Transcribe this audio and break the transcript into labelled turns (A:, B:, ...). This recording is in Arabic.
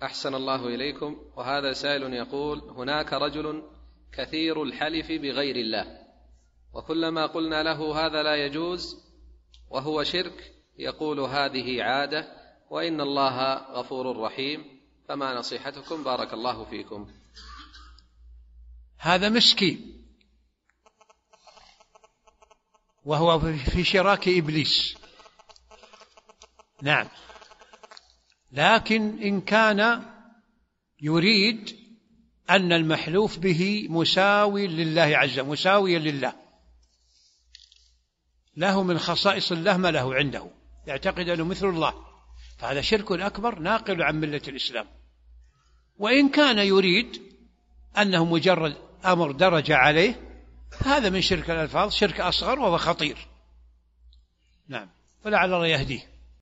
A: أحسن الله إليكم. وهذا سائل يقول: هناك رجل كثير الحلف بغير الله، وكلما قلنا له هذا لا يجوز وهو شرك يقول هذه عادة وإن الله غفور رحيم، فما نصيحتكم؟ بارك الله فيكم.
B: هذا مسكين وهو في شراك إبليس. نعم، لكن إن كان يريد أن المحلوف به مساوي لله عز وجل، مساويا لله، له من خصائص الله ما له عنده، يعتقد أنه مثل الله، فهذا شرك أكبر ناقل عن ملة الإسلام. وإن كان يريد أنه مجرد أمر درج عليه، هذا من شرك الألفاظ شرك أصغر وهو خطير. نعم، فلعل الله يهديه.